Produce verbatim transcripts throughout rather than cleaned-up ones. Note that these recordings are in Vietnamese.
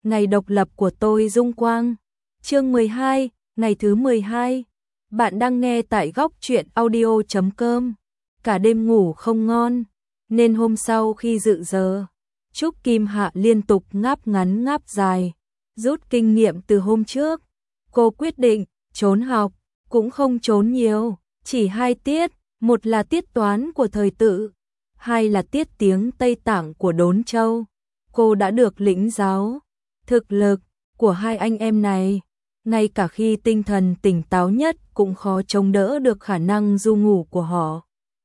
ngày độc lập của tôi Dung Quang. Chương mười hai, ngày thứ mười hai. Bạn đang nghe tại góc truyện audio chấm com. Cả đêm ngủ không ngon, nên hôm sau khi dự giờ, Trúc Kim Hạ liên tục ngáp ngắn ngáp dài. Rút kinh nghiệm từ hôm trước, cô quyết định trốn học, cũng không trốn nhiều, chỉ hai tiết, một là tiết toán của thời tự, hai là tiết tiếng Tây Tạng của Đốn Châu. Cô đã được lĩnh giáo thực lực của hai anh em này, ngay cả khi tinh thần tỉnh táo nhất cũng khó chống đỡ được khả năng du ngủ của họ.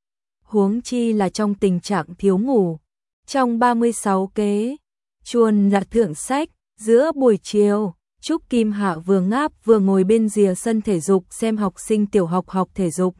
Huống chi là trong tình trạng thiếu ngủ. Trong ba mươi sáu kế, chuồn là thượng sách, giữa buổi chiều, Trúc Kim Hạ vừa ngáp vừa ngồi bên rìa sân thể dục xem học sinh tiểu học học thể dục.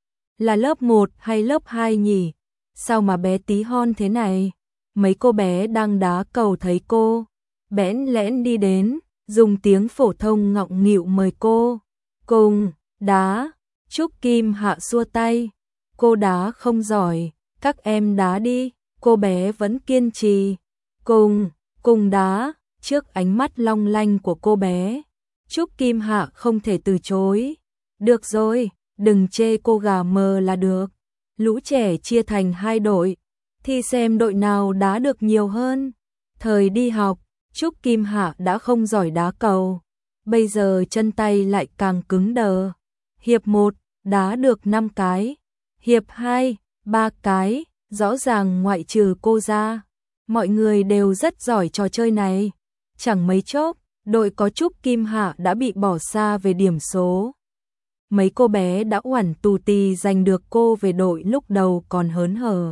Là lớp một hay lớp hai nhỉ? Sao mà bé tí hon thế này? Mấy cô bé đang đá cầu thấy cô, bẽn lẽn đi đến, dùng tiếng phổ thông ngọng nghịu mời cô. Cùng, đá, Trúc Kim Hạ xua tay. Cô đá không giỏi, các em đá đi, cô bé vẫn kiên trì. Cùng, cùng đá, trước ánh mắt long lanh của cô bé, Trúc Kim Hạ không thể từ chối. Được rồi, đừng chê cô gà mờ là được. Lũ trẻ chia thành hai đội, thì xem đội nào đá được nhiều hơn. Thời đi học, Trúc Kim Hạ đã không giỏi đá cầu, bây giờ chân tay lại càng cứng đờ. Hiệp một, đá được năm cái. Hiệp hai, ba cái, rõ ràng ngoại trừ cô ra, mọi người đều rất giỏi trò chơi này. Chẳng mấy chốc, đội có Trúc Kim Hạ đã bị bỏ xa về điểm số. Mấy cô bé đã oẳn tù tì giành được cô về đội lúc đầu còn hớn hở,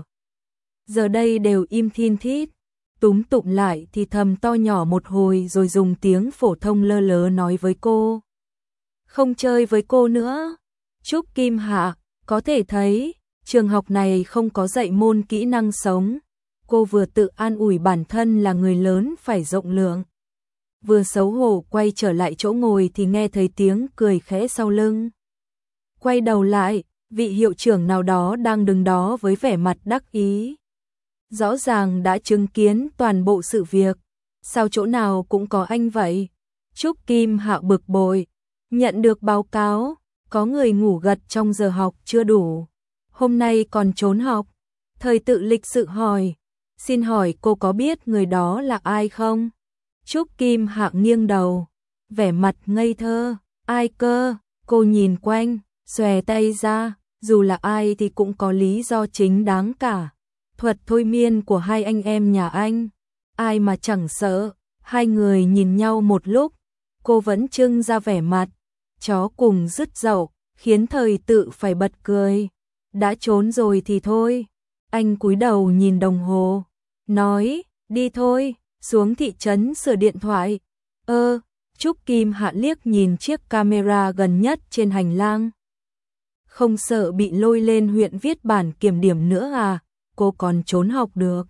giờ đây đều im thin thít, túm tụm lại thì thầm to nhỏ một hồi rồi dùng tiếng phổ thông lơ lớ nói với cô. Không chơi với cô nữa. Trúc Kim Hạ có thể thấy trường học này không có dạy môn kỹ năng sống. Cô vừa tự an ủi bản thân là người lớn phải rộng lượng, vừa xấu hổ quay trở lại chỗ ngồi thì nghe thấy tiếng cười khẽ sau lưng. Quay đầu lại, vị hiệu trưởng nào đó đang đứng đó với vẻ mặt đắc ý. Rõ ràng đã chứng kiến toàn bộ sự việc, sao chỗ nào cũng có anh vậy? Trúc Kim Hạ bực bội, nhận được báo cáo, có người ngủ gật trong giờ học chưa đủ, hôm nay còn trốn học. Thời tự lịch sự hỏi, xin hỏi cô có biết người đó là ai không? Trúc Kim Hạ nghiêng đầu, vẻ mặt ngây thơ, ai cơ? Cô nhìn quanh, xòe tay ra, dù là ai thì cũng có lý do chính đáng cả. Thuật thôi miên của hai anh em nhà anh, ai mà chẳng sợ. Hai người nhìn nhau một lúc, cô vẫn trưng ra vẻ mặt chó cùng dứt dậu, khiến thời tự phải bật cười. Đã trốn rồi thì thôi. Anh cúi đầu nhìn đồng hồ, nói, đi thôi, xuống thị trấn sửa điện thoại. Ơ, Trúc Kim Hạ liếc nhìn chiếc camera gần nhất trên hành lang. Không sợ bị lôi lên huyện viết bản kiểm điểm nữa à? Cô còn trốn học được.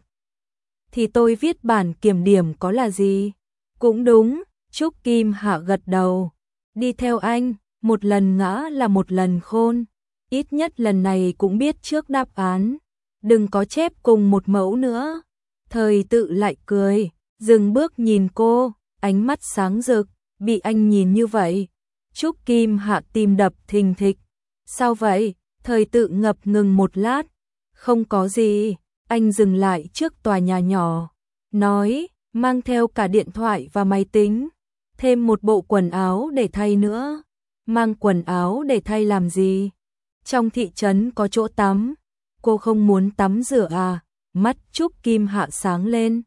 Thì tôi viết bản kiểm điểm có là gì? Cũng đúng, Trúc Kim Hạ gật đầu. Đi theo anh, một lần ngã là một lần khôn. Ít nhất lần này cũng biết trước đáp án. Đừng có chép cùng một mẫu nữa. Thời tự lại cười, dừng bước nhìn cô, ánh mắt sáng rực. Bị anh nhìn như vậy, Trúc Kim Hạ tim đập thình thịch. Sao vậy? Thời tự ngập ngừng một lát. Không có gì. Anh dừng lại trước tòa nhà nhỏ, nói, mang theo cả điện thoại và máy tính, thêm một bộ quần áo để thay nữa. Mang quần áo để thay làm gì? Trong thị trấn có chỗ tắm. Cô không muốn tắm rửa à? Mắt Trúc Kim Hạ sáng lên.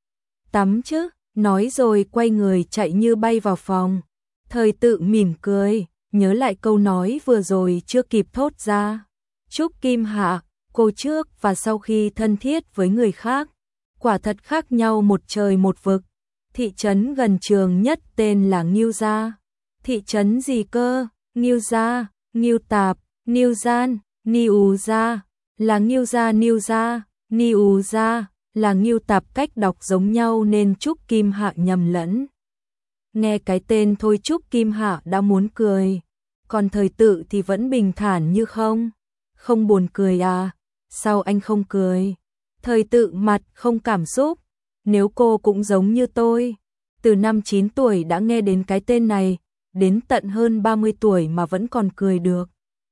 Tắm chứ, nói rồi quay người chạy như bay vào phòng. Thời tự mỉm cười, nhớ lại câu nói vừa rồi chưa kịp thốt ra. Trúc Kim Hạ, cô trước và sau khi thân thiết với người khác, quả thật khác nhau một trời một vực. Thị trấn gần trường nhất tên là Ngưu Gia. Thị trấn gì cơ? Ngưu Gia, Ngưu Tạp, Ngưu Gian, Ngưu Gia, là Ngưu Gia Ngưu Gia, Ngưu Gia, là Ngưu Tạp, cách đọc giống nhau nên Trúc Kim Hạ nhầm lẫn. Nghe cái tên thôi Trúc Kim Hạ đã muốn cười, còn thời tự thì vẫn bình thản như không. Không buồn cười à? Sao anh không cười? Thời tự mặt không cảm xúc. Nếu cô cũng giống như tôi, từ năm chín tuổi đã nghe đến cái tên này, đến tận hơn ba mươi tuổi mà vẫn còn cười được.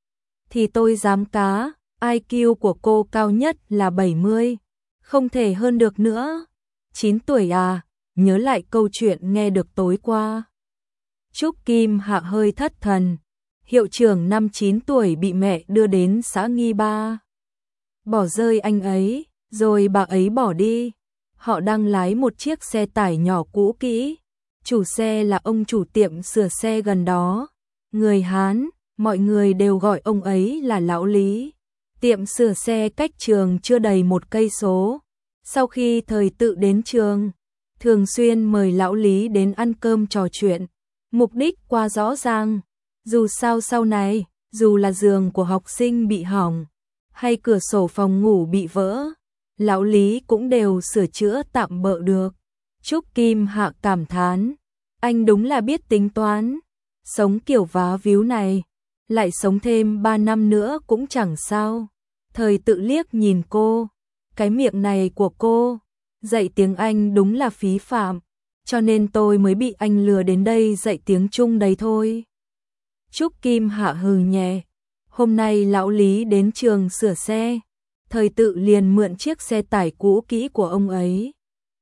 Thì tôi dám cá, i kiu của cô cao nhất là bảy mươi, không thể hơn được nữa. chín tuổi à, nhớ lại câu chuyện nghe được tối qua. Trúc Kim Hạ hơi thất thần. Hiệu trưởng năm chín tuổi bị mẹ đưa đến xã Nghi Ba. Bỏ rơi anh ấy, rồi bà ấy bỏ đi. Họ đang lái một chiếc xe tải nhỏ cũ kỹ. Chủ xe là ông chủ tiệm sửa xe gần đó. Người Hán, mọi người đều gọi ông ấy là Lão Lý. Tiệm sửa xe cách trường chưa đầy một cây số. Sau khi Thời Tự đến trường, thường xuyên mời Lão Lý đến ăn cơm trò chuyện. Mục đích quá rõ ràng. Dù sao sau này, dù là giường của học sinh bị hỏng, hay cửa sổ phòng ngủ bị vỡ, Lão Lý cũng đều sửa chữa tạm bợ được. Trúc Kim Hạ cảm thán, anh đúng là biết tính toán. Sống kiểu vá víu này, lại sống thêm ba năm nữa cũng chẳng sao. Thời Tự liếc nhìn cô, cái miệng này của cô, dạy tiếng Anh đúng là phí phạm, cho nên tôi mới bị anh lừa đến đây dạy tiếng Trung đấy thôi. Trúc Kim Hạ hừ nhẹ, hôm nay Lão Lý đến trường sửa xe, Thời Tự liền mượn chiếc xe tải cũ kỹ của ông ấy.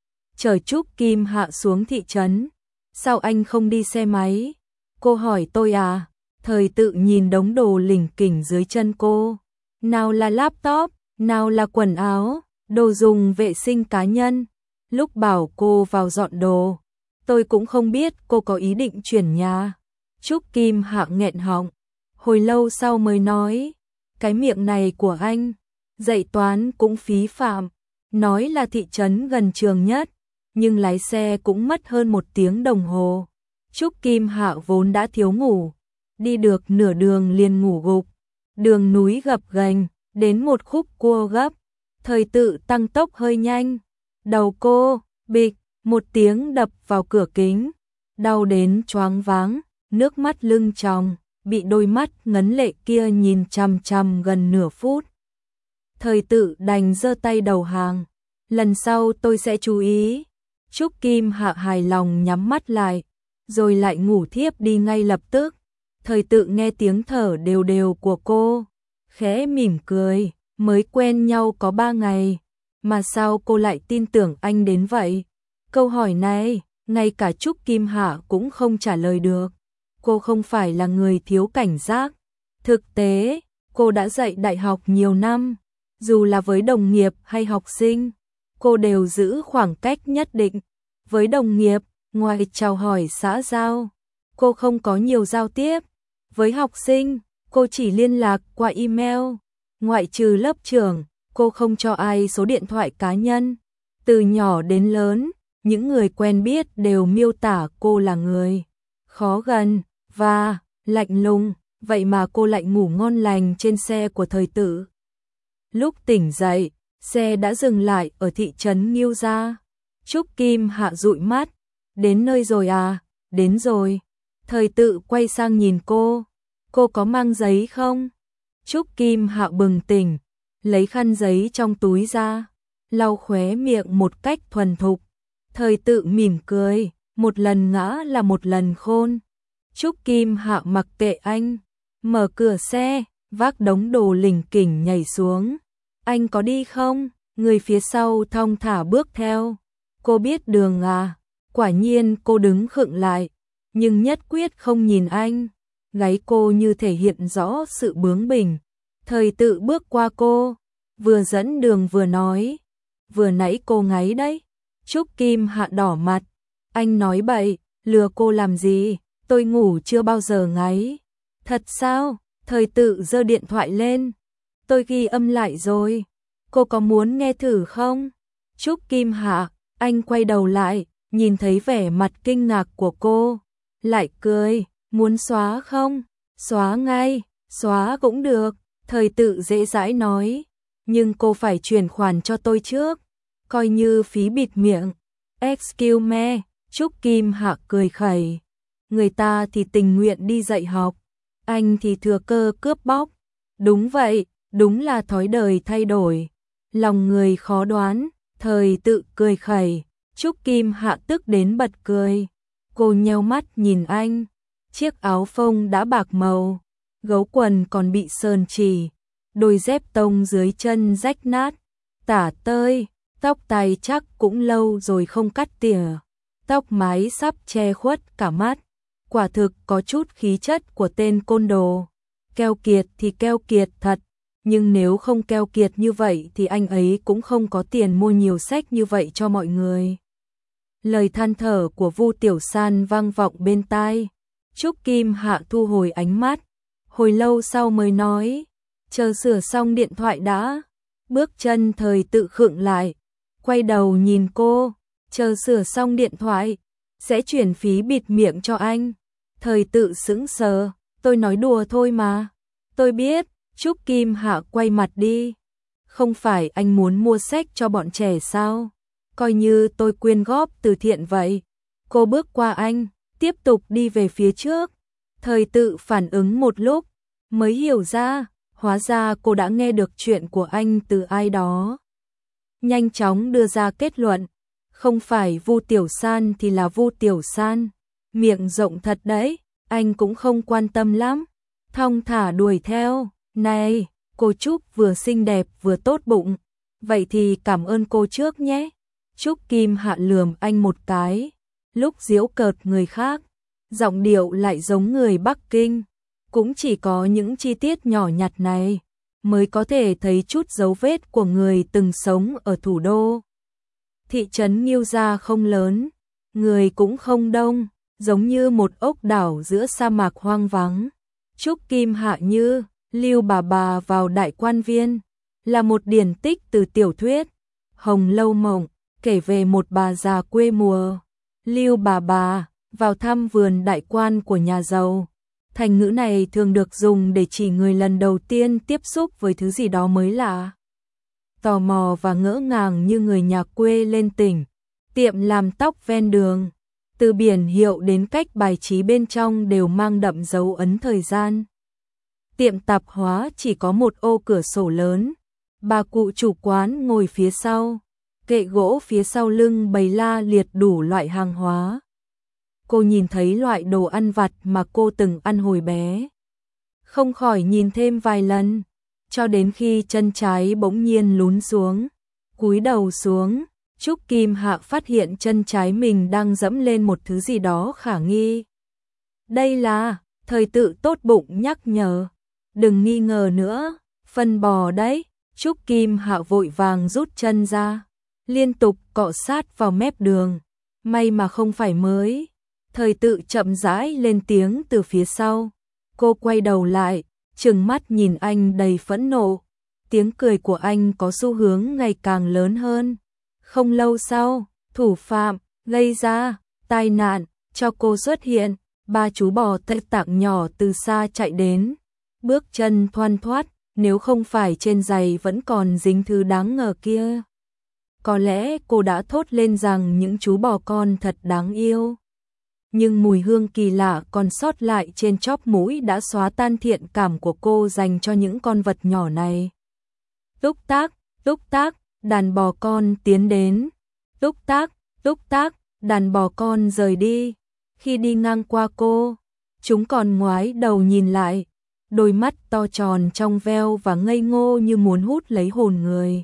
Chở Trúc Kim Hạ xuống thị trấn, sao anh không đi xe máy? Cô hỏi tôi à? Thời Tự nhìn đống đồ lỉnh kỉnh dưới chân cô, nào là laptop, nào là quần áo, đồ dùng vệ sinh cá nhân. Lúc bảo cô vào dọn đồ, tôi cũng không biết cô có ý định chuyển nhà. Trúc Kim Hạ nghẹn họng, hồi lâu sau mới nói, cái miệng này của anh, dạy toán cũng phí phạm, nói là thị trấn gần trường nhất, nhưng lái xe cũng mất hơn một tiếng đồng hồ. Trúc Kim Hạ vốn đã thiếu ngủ, đi được nửa đường liền ngủ gục, đường núi gập ghềnh, đến một khúc cua gấp, Thời Tự tăng tốc hơi nhanh, đầu cô, bịch, một tiếng đập vào cửa kính, đau đến choáng váng. Nước mắt lưng tròng, bị đôi mắt ngấn lệ kia nhìn chằm chằm gần nửa phút. Thời Tự đành giơ tay đầu hàng, lần sau tôi sẽ chú ý. Trúc Kim Hạ hài lòng nhắm mắt lại, rồi lại ngủ thiếp đi ngay lập tức. Thời Tự nghe tiếng thở đều đều của cô, khẽ mỉm cười, mới quen nhau có ba ngày, mà sao cô lại tin tưởng anh đến vậy? Câu hỏi này, ngay cả Trúc Kim Hạ cũng không trả lời được. Cô không phải là người thiếu cảnh giác. Thực tế, cô đã dạy đại học nhiều năm, dù là với đồng nghiệp hay học sinh, cô đều giữ khoảng cách nhất định. Với đồng nghiệp, ngoài chào hỏi xã giao, cô không có nhiều giao tiếp. Với học sinh, cô chỉ liên lạc qua email. Ngoại trừ lớp trưởng, cô không cho ai số điện thoại cá nhân. Từ nhỏ đến lớn, những người quen biết đều miêu tả cô là người khó gần và lạnh lùng, vậy mà cô lại ngủ ngon lành trên xe của Thời Tự. Lúc tỉnh dậy, xe đã dừng lại ở thị trấn Ngưu Gia. Trúc Kim Hạ dụi mắt, đến nơi rồi à? Đến rồi. Thời Tự quay sang nhìn cô, cô có mang giấy không? Trúc Kim Hạ bừng tỉnh, lấy khăn giấy trong túi ra, lau khóe miệng một cách thuần thục. Thời Tự mỉm cười, một lần ngã là một lần khôn. Trúc Kim Hạ mặc kệ anh, mở cửa xe, vác đống đồ lỉnh kỉnh nhảy xuống. Anh có đi không? Người phía sau thong thả bước theo. Cô biết đường à? Quả nhiên cô đứng khựng lại, nhưng nhất quyết không nhìn anh. Gáy cô như thể hiện rõ sự bướng bỉnh. Thời Tự bước qua cô, vừa dẫn đường vừa nói, vừa nãy cô ngáy đấy. Trúc Kim Hạ đỏ mặt, anh nói bậy, lừa cô làm gì? Tôi ngủ chưa bao giờ ngáy. Thật sao? Thời Tự giơ điện thoại lên, tôi ghi âm lại rồi. Cô có muốn nghe thử không? Trúc Kim Hạ, anh quay đầu lại, nhìn thấy vẻ mặt kinh ngạc của cô, lại cười, muốn xóa không? Xóa ngay, xóa cũng được. Thời Tự dễ dãi nói, nhưng cô phải chuyển khoản cho tôi trước, coi như phí bịt miệng. Excuse me, Trúc Kim Hạ cười khẩy, người ta thì tình nguyện đi dạy học, anh thì thừa cơ cướp bóc. Đúng vậy, đúng là thói đời thay đổi, lòng người khó đoán. Thời Tự cười khẩy, Trúc Kim Hạ tức đến bật cười. Cô nheo mắt nhìn anh. Chiếc áo phông đã bạc màu, gấu quần còn bị sờn chỉ, đôi dép tông dưới chân rách nát, tả tơi, tóc tai chắc cũng lâu rồi không cắt tỉa, tóc mái sắp che khuất cả mắt, quả thực có chút khí chất của tên côn đồ. Keo kiệt thì keo kiệt thật, nhưng nếu không keo kiệt như vậy thì anh ấy cũng không có tiền mua nhiều sách như vậy cho mọi người. Lời than thở của Vu Tiểu San vang vọng bên tai. Trúc Kim Hạ thu hồi ánh mắt, hồi lâu sau mới nói, chờ sửa xong điện thoại đã. Bước chân Thời Tự khựng lại, quay đầu nhìn cô, chờ sửa xong điện thoại, sẽ chuyển phí bịt miệng cho anh. Thời Tự sững sờ, tôi nói đùa thôi mà. Tôi biết. Trúc Kim Hạ quay mặt đi. Không phải anh muốn mua sách cho bọn trẻ sao? Coi như tôi quyên góp từ thiện vậy. Cô bước qua anh, tiếp tục đi về phía trước. Thời Tự phản ứng một lúc, mới hiểu ra, hóa ra cô đã nghe được chuyện của anh từ ai đó. Nhanh chóng đưa ra kết luận, không phải Vu Tiểu San thì là Vu Tiểu San. Miệng rộng thật đấy, anh cũng không quan tâm lắm. Thong thả đuổi theo, này, cô Trúc vừa xinh đẹp vừa tốt bụng. Vậy thì cảm ơn cô trước nhé. Trúc Kim Hạ lườm anh một cái, lúc giễu cợt người khác, giọng điệu lại giống người Bắc Kinh. Cũng chỉ có những chi tiết nhỏ nhặt này mới có thể thấy chút dấu vết của người từng sống ở thủ đô. Thị trấn Ngưu Gia không lớn, người cũng không đông, giống như một ốc đảo giữa sa mạc hoang vắng. Trúc Kim Hạ như Lưu bà bà vào Đại Quan Viên là một điển tích từ tiểu thuyết Hồng Lâu Mộng, kể về một bà già quê mùa. Lưu bà bà vào thăm vườn đại quan của nhà giàu. Thành ngữ này thường được dùng để chỉ người lần đầu tiên tiếp xúc với thứ gì đó mới lạ, tò mò và ngỡ ngàng như người nhà quê lên tỉnh. Tiệm làm tóc ven đường, từ biển hiệu đến cách bài trí bên trong đều mang đậm dấu ấn thời gian. Tiệm tạp hóa chỉ có một ô cửa sổ lớn, bà cụ chủ quán ngồi phía sau, kệ gỗ phía sau lưng bày la liệt đủ loại hàng hóa. Cô nhìn thấy loại đồ ăn vặt mà cô từng ăn hồi bé, không khỏi nhìn thêm vài lần, cho đến khi chân trái bỗng nhiên lún xuống. Cúi đầu xuống, Trúc Kim Hạ phát hiện chân trái mình đang dẫm lên một thứ gì đó khả nghi. Đây là, Thời Tự tốt bụng nhắc nhở, đừng nghi ngờ nữa, phân bò đấy. Trúc Kim Hạ vội vàng rút chân ra, liên tục cọ sát vào mép đường. May mà không phải mới. Thời Tự chậm rãi lên tiếng từ phía sau. Cô quay đầu lại, trừng mắt nhìn anh đầy phẫn nộ. Tiếng cười của anh có xu hướng ngày càng lớn hơn. Không lâu sau, thủ phạm gây ra tai nạn cho cô xuất hiện. Ba chú bò Tây Tạng nhỏ từ xa chạy đến, bước chân thoăn thoắt, nếu không phải trên giày vẫn còn dính thứ đáng ngờ kia, có lẽ cô đã thốt lên rằng những chú bò con thật đáng yêu. Nhưng mùi hương kỳ lạ còn sót lại trên chóp mũi đã xóa tan thiện cảm của cô dành cho những con vật nhỏ này. Túc tác, túc tác, đàn bò con tiến đến. Túc tác, túc tác, đàn bò con rời đi. Khi đi ngang qua cô, chúng còn ngoái đầu nhìn lại, đôi mắt to tròn trong veo và ngây ngô như muốn hút lấy hồn người.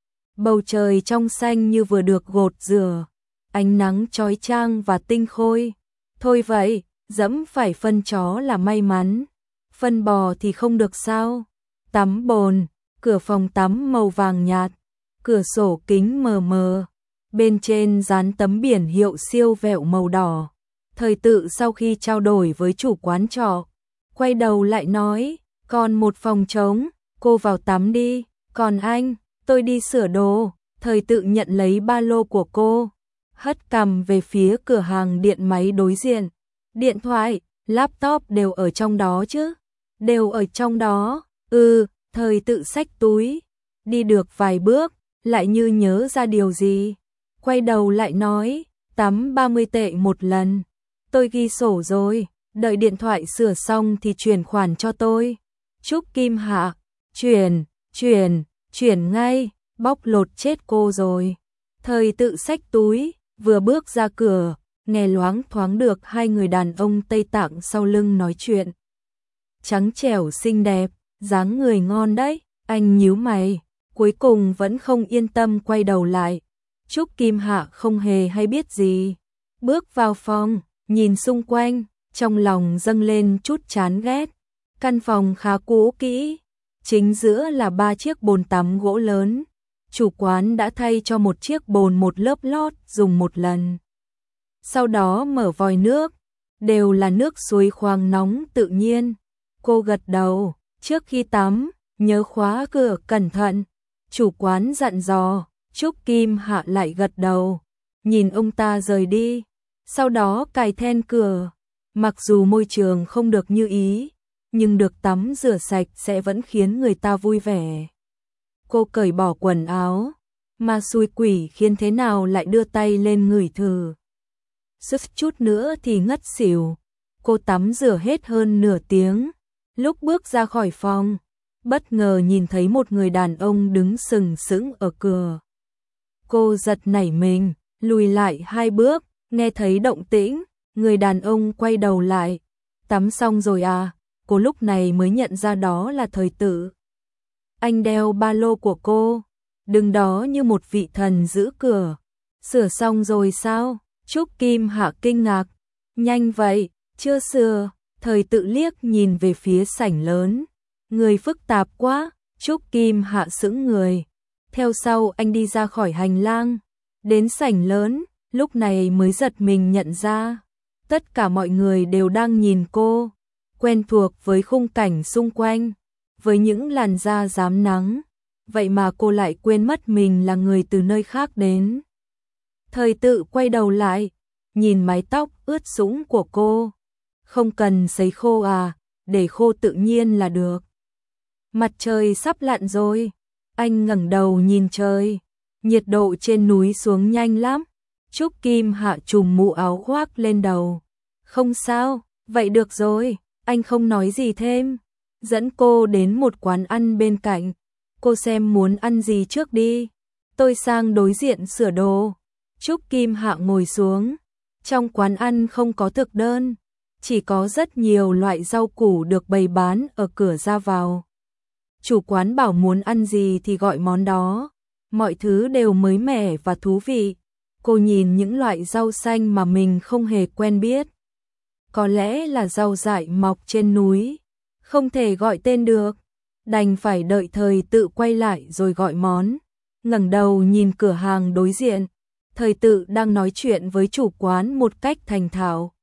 Bầu trời trong xanh như vừa được gột rửa, ánh nắng chói chang và tinh khôi. Thôi vậy, dẫm phải phân chó là may mắn, phân bò thì không được sao? Tắm bồn, cửa phòng tắm màu vàng nhạt, cửa sổ kính mờ mờ, bên trên dán tấm biển hiệu siêu vẹo màu đỏ. Thời Tự sau khi trao đổi với chủ quán trọ, quay đầu lại nói, còn một phòng trống, cô vào tắm đi, còn anh, tôi đi sửa đồ. Thời Tự nhận lấy ba lô của cô, hất cằm về phía cửa hàng điện máy đối diện. Điện thoại, laptop đều ở trong đó chứ? Đều ở trong đó. Ừ, Thời Tự xách túi, đi được vài bước, lại như nhớ ra điều gì, quay đầu lại nói, tắm ba mươi tệ một lần. Tôi ghi sổ rồi, đợi điện thoại sửa xong thì chuyển khoản cho tôi. Trúc Kim Hạ, chuyển, chuyển, chuyển ngay, bóc lột chết cô rồi. Thời Tự xách túi, vừa bước ra cửa, nghe loáng thoáng được hai người đàn ông Tây Tạng sau lưng nói chuyện. Trắng trẻo xinh đẹp, dáng người ngon đấy, anh nhíu mày, cuối cùng vẫn không yên tâm quay đầu lại. Trúc Kim Hạ không hề hay biết gì, bước vào phòng, nhìn xung quanh, trong lòng dâng lên chút chán ghét. Căn phòng khá cũ kỹ, chính giữa là ba chiếc bồn tắm gỗ lớn. Chủ quán đã thay cho một chiếc bồn một lớp lót dùng một lần. Sau đó mở vòi nước, đều là nước suối khoáng nóng tự nhiên. Cô gật đầu, trước khi tắm, nhớ khóa cửa cẩn thận. Chủ quán dặn dò, Trúc Kim Hạ lại gật đầu, nhìn ông ta rời đi. Sau đó cài then cửa, mặc dù môi trường không được như ý, nhưng được tắm rửa sạch sẽ vẫn khiến người ta vui vẻ. Cô cởi bỏ quần áo, mà xui quỷ khiến thế nào lại đưa tay lên ngửi thử. Sức chút nữa thì ngất xỉu. Cô tắm rửa hết hơn nửa tiếng, lúc bước ra khỏi phòng, bất ngờ nhìn thấy một người đàn ông đứng sừng sững ở cửa. Cô giật nảy mình, lùi lại hai bước, nghe thấy động tĩnh, người đàn ông quay đầu lại. Tắm xong rồi à? Cô lúc này mới nhận ra đó là Thời Tự. Anh đeo ba lô của cô, đứng đó như một vị thần giữ cửa. Sửa xong rồi sao? Trúc Kim Hạ kinh ngạc. Nhanh vậy, chưa sửa. Thời Tự liếc nhìn về phía sảnh lớn. Người phức tạp quá. Trúc Kim Hạ sững người. Theo sau anh đi ra khỏi hành lang, đến sảnh lớn, lúc này mới giật mình nhận ra. Tất cả mọi người đều đang nhìn cô, quen thuộc với khung cảnh xung quanh, với những làn da rám nắng. Vậy mà cô lại quên mất mình là người từ nơi khác đến. Thời Tự quay đầu lại, nhìn mái tóc ướt sũng của cô. Không cần sấy khô à, để khô tự nhiên là được. Mặt trời sắp lặn rồi. Anh ngẩng đầu nhìn trời, nhiệt độ trên núi xuống nhanh lắm. Trúc Kim Hạ trùm mũ áo khoác lên đầu. Không sao, vậy được rồi. Anh không nói gì thêm, dẫn cô đến một quán ăn bên cạnh. Cô xem muốn ăn gì trước đi, tôi sang đối diện sửa đồ. Trúc Kim Hạ ngồi xuống. Trong quán ăn không có thực đơn, chỉ có rất nhiều loại rau củ được bày bán ở cửa ra vào. Chủ quán bảo muốn ăn gì thì gọi món đó, mọi thứ đều mới mẻ và thú vị. Cô nhìn những loại rau xanh mà mình không hề quen biết. Có lẽ là rau dại mọc trên núi, không thể gọi tên được, đành phải đợi Thời Tự quay lại rồi gọi món. Ngẩng đầu nhìn cửa hàng đối diện, Thời Tự đang nói chuyện với chủ quán một cách thành thạo.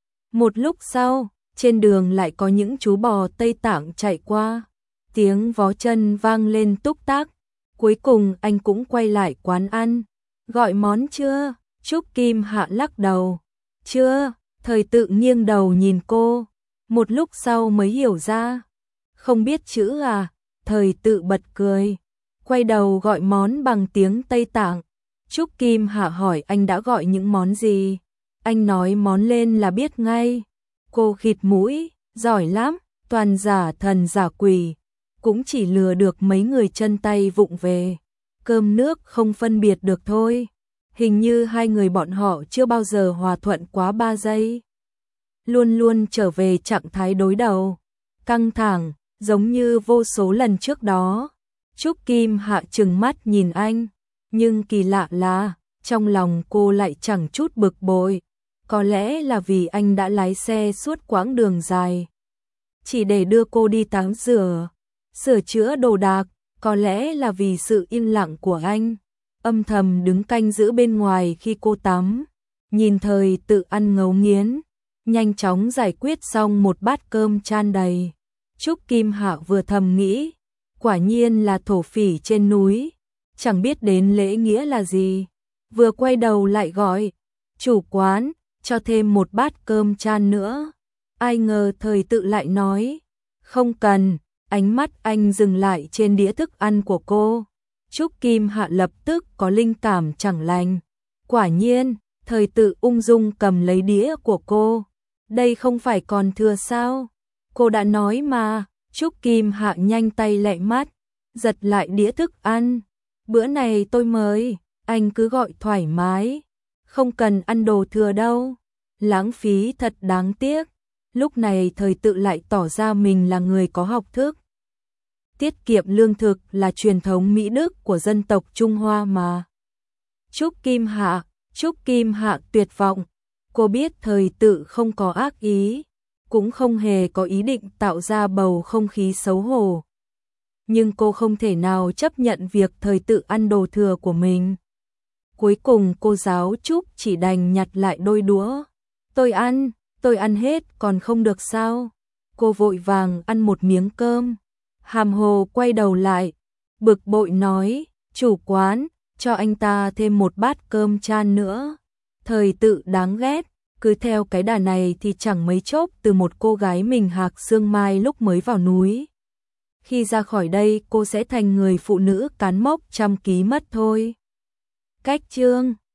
Một lúc sau, trên đường lại có những chú bò Tây Tạng chạy qua. Tiếng vó chân vang lên túc tác. Cuối cùng anh cũng quay lại quán ăn. Gọi món chưa? Trúc Kim Hạ lắc đầu. Chưa. Thời Tự nghiêng đầu nhìn cô. Một lúc sau mới hiểu ra. Không biết chữ à? Thời Tự bật cười. Quay đầu gọi món bằng tiếng Tây Tạng. Trúc Kim Hạ hỏi anh đã gọi những món gì? Anh nói món lên là biết ngay. Cô khịt mũi. Giỏi lắm. Toàn giả thần giả quỷ. Cũng chỉ lừa được mấy người chân tay vụng về. Cơm nước không phân biệt được thôi. Hình như hai người bọn họ chưa bao giờ hòa thuận quá ba giây. Luôn luôn trở về trạng thái đối đầu. Căng thẳng, giống như vô số lần trước đó. Trúc Kim Hạ trừng mắt nhìn anh. Nhưng kỳ lạ là, trong lòng cô lại chẳng chút bực bội. Có lẽ là vì anh đã lái xe suốt quãng đường dài. Chỉ để đưa cô đi tắm rửa, sửa chữa đồ đạc. Có lẽ là vì sự im lặng của anh, âm thầm đứng canh giữ bên ngoài khi cô tắm, nhìn Thời Tự ăn ngấu nghiến, nhanh chóng giải quyết xong một bát cơm chan đầy. Trúc Kim Hạ vừa thầm nghĩ, quả nhiên là thổ phỉ trên núi, chẳng biết đến lễ nghĩa là gì. Vừa quay đầu lại gọi, chủ quán, cho thêm một bát cơm chan nữa. Ai ngờ Thời Tự lại nói, không cần. Ánh mắt anh dừng lại trên đĩa thức ăn của cô. Trúc Kim Hạ lập tức có linh cảm chẳng lành. Quả nhiên, Thời Tự ung dung cầm lấy đĩa của cô. Đây không phải còn thừa sao? Cô đã nói mà. Trúc Kim Hạ nhanh tay lẹ mắt, giật lại đĩa thức ăn. Bữa này tôi mời, anh cứ gọi thoải mái. Không cần ăn đồ thừa đâu, lãng phí thật đáng tiếc. Lúc này Thời Tự lại tỏ ra mình là người có học thức. Tiết kiệm lương thực là truyền thống Mỹ Đức của dân tộc Trung Hoa mà. Trúc Kim Hạ, Trúc Kim Hạ tuyệt vọng. Cô biết Thời Tự không có ác ý, cũng không hề có ý định tạo ra bầu không khí xấu hổ. Nhưng cô không thể nào chấp nhận việc Thời Tự ăn đồ thừa của mình. Cuối cùng cô giáo Trúc chỉ đành nhặt lại đôi đũa. Tôi ăn, tôi ăn hết còn không được sao? Cô vội vàng ăn một miếng cơm. Hàm Hồ quay đầu lại, bực bội nói, chủ quán, cho anh ta thêm một bát cơm chan nữa. Thời Tự đáng ghét, cứ theo cái đà này thì chẳng mấy chốc từ một cô gái mình hạc xương mai lúc mới vào núi. Khi ra khỏi đây cô sẽ thành người phụ nữ cán mốc trăm ký mất thôi. Cách chương